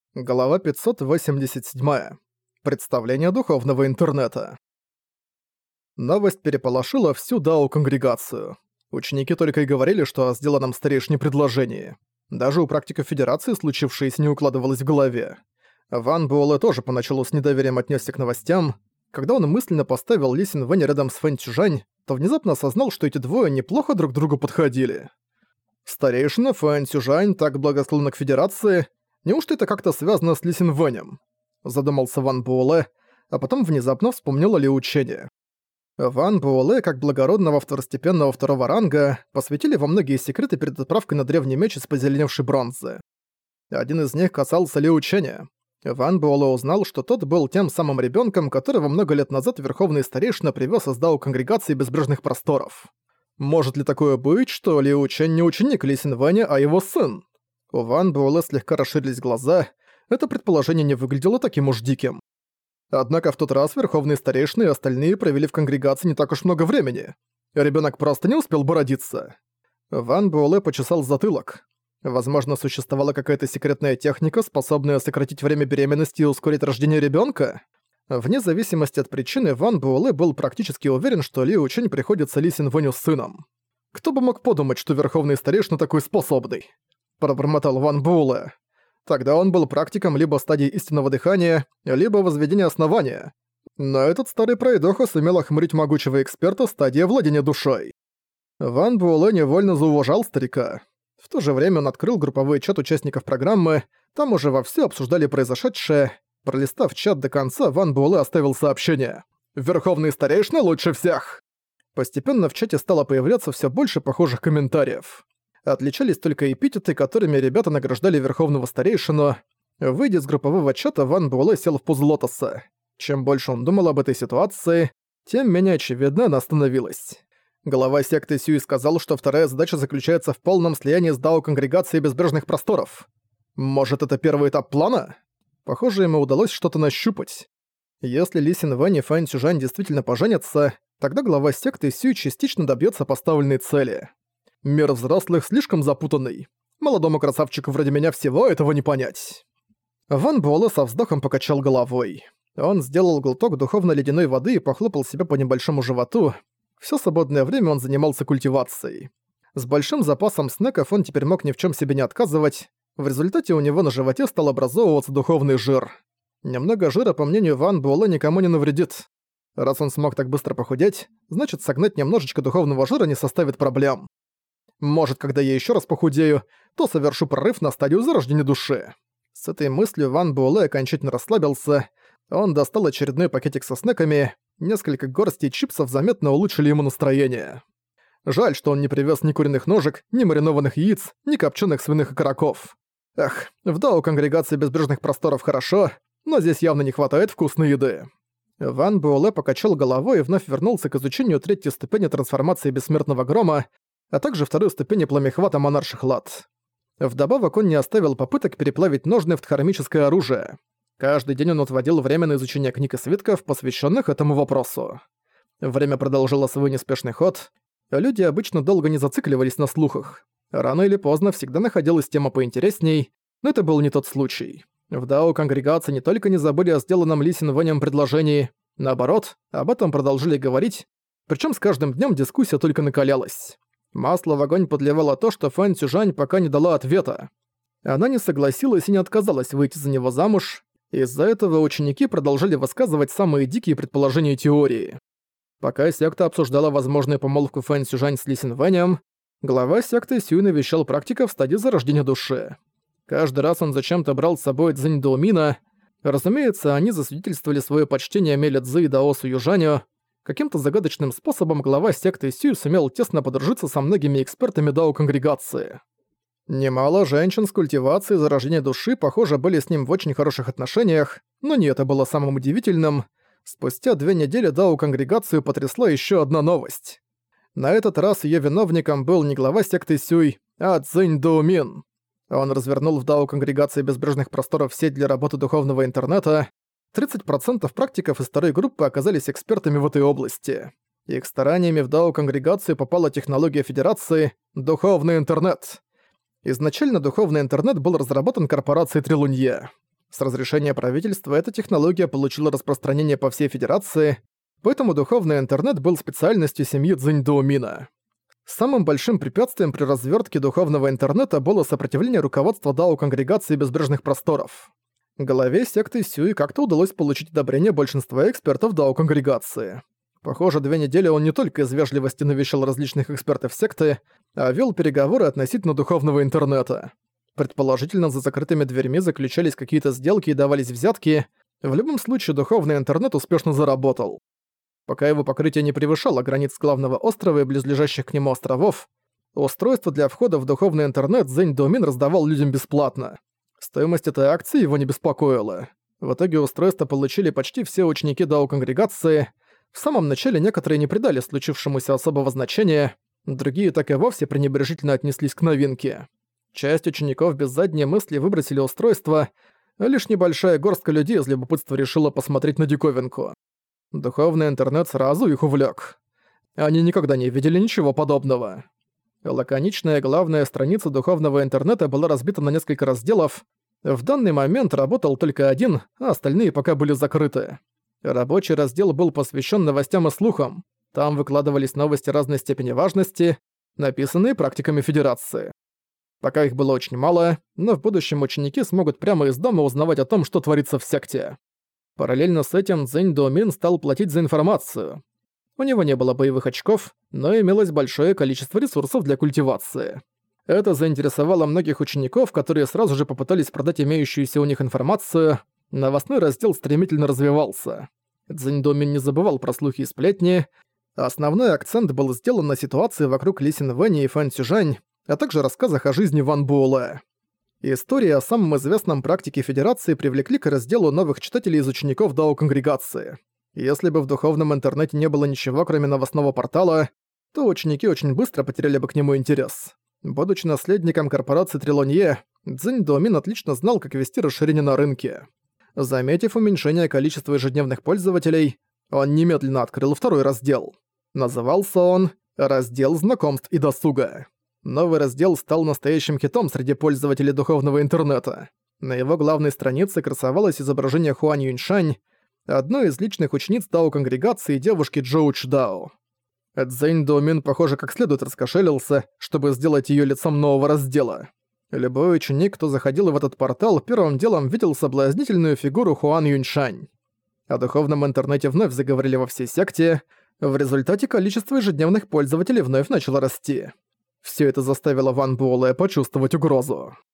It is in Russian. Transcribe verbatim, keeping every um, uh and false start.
Глава пятьсот восемьдесят семь. Представление духовного интернета. Новость переполошила всю дао-конгрегацию. Ученики только и говорили, что о сделанном старейшине предложении. Даже у практиков Федерации случившееся не укладывалось в голове. Ван Буэлэ тоже поначалу с недоверием отнесся к новостям. Когда он мысленно поставил Ли Синвэня рядом с Фэн Цюжань, то внезапно осознал, что эти двое неплохо друг другу подходили. Старейшина Фэн Цюжань так благосклонна к Федерации. Неужто это как-то связано с Ли Синвэнем? Задумался Ван Буэлэ, а потом внезапно вспомнил о Ли Учене. Ван Буэлэ, как благородного второстепенного второго ранга, посвятили во многие секреты перед отправкой на древний меч из позеленевшей бронзы. Один из них касался Ли Ученя. Ван Буэлэ узнал, что тот был тем самым ребенком, которого много лет назад Верховный Старейшина привез из дао-конгрегации Безбрежных Просторов. Может ли такое быть, что Ли Учень не ученик Ли Синвэня, а его сын? У Ван Буэлэ слегка расширились глаза, это предположение не выглядело таким уж диким. Однако в тот раз Верховный Старейшина и остальные провели в конгрегации не так уж много времени. Ребенок просто не успел бы родиться. Ван Буэлэ почесал затылок. Возможно, существовала какая-то секретная техника, способная сократить время беременности и ускорить рождение ребенка. Вне зависимости от причины, Ван Буэлэ был практически уверен, что Ли Учень приходится Ли Синвэню с сыном. Кто бы мог подумать, что Верховный Старейшина такой способный? Пробормотал Ван Буэлэ. Тогда он был практиком либо стадии истинного дыхания, либо возведения основания. Но этот старый пройдоха сумел охмурить могучего эксперта стадии владения душой. Ван Буэлэ невольно зауважал старика. В то же время он открыл групповой чат участников программы, там уже вовсю обсуждали произошедшее. Пролистав чат до конца, Ван Буэлэ оставил сообщение. «Верховный Старейшина лучше всех!» Постепенно в чате стало появляться все больше похожих комментариев. Отличались только эпитеты, которыми ребята награждали Верховного Старейшину. Выйдя из группового чата, Ван Буэлэ сел в позу лотоса. Чем больше он думал об этой ситуации, тем менее очевидно она становилась. Глава секты Сюй сказал, что вторая задача заключается в полном слиянии с дао-конгрегацией Безбрежных Просторов. Может, это первый этап плана? Похоже, ему удалось что-то нащупать. Если Ли Синвэнь и Фэн Цюжань действительно поженятся, тогда глава секты Сюй частично добьется поставленной цели. Мир взрослых слишком запутанный. Молодому красавчику вроде меня всего этого не понять. Ван Буэлэ со вздохом покачал головой. Он сделал глоток духовно-ледяной воды и похлопал себя по небольшому животу. Всё свободное время он занимался культивацией. С большим запасом снеков он теперь мог ни в чём себе не отказывать. В результате у него на животе стал образовываться духовный жир. Немного жира, по мнению Ван Буэлэ, никому не навредит. Раз он смог так быстро похудеть, значит, согнать немножечко духовного жира не составит проблем. Может, когда я ещё раз похудею, то совершу прорыв на стадию зарождения души. С этой мыслью Ван Буэлэ окончательно расслабился. Он достал очередной пакетик со снеками. Несколько горстей чипсов заметно улучшили ему настроение. Жаль, что он не привез ни куриных ножек, ни маринованных яиц, ни копченых свиных окороков. Эх, в дао-конгрегации Безбрежных Просторов хорошо, но здесь явно не хватает вкусной еды. Ван Буэлэ покачал головой и вновь вернулся к изучению третьей ступени трансформации Бессмертного Грома, а также второй ступени пламехвата монарших лад. Вдобавок он не оставил попыток переплавить ножны в дхармическое оружие. Каждый день он отводил время на изучение книг и свитков, посвященных этому вопросу. Время продолжило свой неспешный ход. Люди обычно долго не зацикливались на слухах. Рано или поздно всегда находилась тема поинтересней, но это был не тот случай. В дао-конгрегации не только не забыли о сделанном Ли Синвэнем предложении, наоборот, об этом продолжили говорить, причем с каждым днем дискуссия только накалялась. Масло в огонь подливало то, что Фэн Цюжань пока не дала ответа. Она не согласилась и не отказалась выйти за него замуж. Из-за этого ученики продолжали высказывать самые дикие предположения и теории. Пока секта обсуждала возможную помолвку Фэн Цюжань с Ли Синвэнем, глава секты Сюй навещал практика в стадии зарождения души. Каждый раз он зачем-то брал с собой Цзинь Доумина. Разумеется, они засвидетельствовали свое почтение Меле Цзы и Даосу Южаню. Каким-то загадочным способом глава секты Сюй сумел тесно подружиться со многими экспертами дао-конгрегации. Немало женщин с культивацией зарождения души, похоже, были с ним в очень хороших отношениях, но не это было самым удивительным. Спустя две недели дао-конгрегацию потрясла еще одна новость. На этот раз ее виновником был не глава секты Сюй, а Цзинь Доумин. Он развернул в дао-конгрегации Безбрежных Просторов сеть для работы духовного интернета. тридцать процентов практиков из второй группы оказались экспертами в этой области. Их стараниями в дао-конгрегацию попала технология Федерации «Духовный интернет». Изначально духовный интернет был разработан корпорацией Трилунье. С разрешения правительства эта технология получила распространение по всей Федерации, поэтому духовный интернет был специальностью семьи Цзиньдоумина. Самым большим препятствием при развертке духовного интернета было сопротивление руководства Дао-конгрегации Безбрежных Просторов. Главе секты Сюи как-то удалось получить одобрение большинства экспертов Дао-конгрегации. Похоже, две недели он не только из вежливости навещал различных экспертов секты, а вел переговоры относительно духовного интернета. Предположительно, за закрытыми дверьми заключались какие-то сделки и давались взятки. В любом случае, духовный интернет успешно заработал. Пока его покрытие не превышало границ главного острова и близлежащих к нему островов, устройство для входа в духовный интернет Цзиньдоумин раздавал людям бесплатно. Стоимость этой акции его не беспокоила. В итоге устройство получили почти все ученики Дао-конгрегации. В самом начале некоторые не придали случившемуся особого значения, другие так и вовсе пренебрежительно отнеслись к новинке. Часть учеников без задней мысли выбросили устройство, а лишь небольшая горстка людей из любопытства решила посмотреть на диковинку. Духовный интернет сразу их увлек. Они никогда не видели ничего подобного. Лаконичная главная страница духовного интернета была разбита на несколько разделов. В данный момент работал только один, а остальные пока были закрыты. Рабочий раздел был посвящен новостям и слухам. Там выкладывались новости разной степени важности, написанные практиками Федерации. Пока их было очень мало, но в будущем ученики смогут прямо из дома узнавать о том, что творится в секте. Параллельно с этим Цзиньдоумин стал платить за информацию. У него не было боевых очков, но имелось большое количество ресурсов для культивации. Это заинтересовало многих учеников, которые сразу же попытались продать имеющуюся у них информацию. Новостной раздел стремительно развивался. Цзиньдоумин не забывал про слухи и сплетни. Основной акцент был сделан на ситуации вокруг Ли Синвэня и Фэн Цзюжань, а также рассказах о жизни Ван Буэлэ. Истории о самом известном практике Федерации привлекли к разделу новых читателей из учеников Дао-конгрегации. Если бы в духовном интернете не было ничего, кроме новостного портала, то ученики очень быстро потеряли бы к нему интерес. Будучи наследником корпорации Трилонье, Цзиньдоумин отлично знал, как вести расширение на рынке. Заметив уменьшение количества ежедневных пользователей, он немедленно открыл второй раздел. Назывался он «Раздел знакомств и досуга». Новый раздел стал настоящим хитом среди пользователей духовного интернета. На его главной странице красовалось изображение Хуань Юньшань, одной из личных учениц Дао-конгрегации девушки Джоу Чдао. Цзиньдоумин, похоже, как следует раскошелился, чтобы сделать её лицом нового раздела. Любой ученик, кто заходил в этот портал, первым делом видел соблазнительную фигуру Хуан Юньшань. О духовном интернете вновь заговорили во всей секте, в результате количество ежедневных пользователей вновь начало расти. Всё это заставило Ван Буэлэ почувствовать угрозу.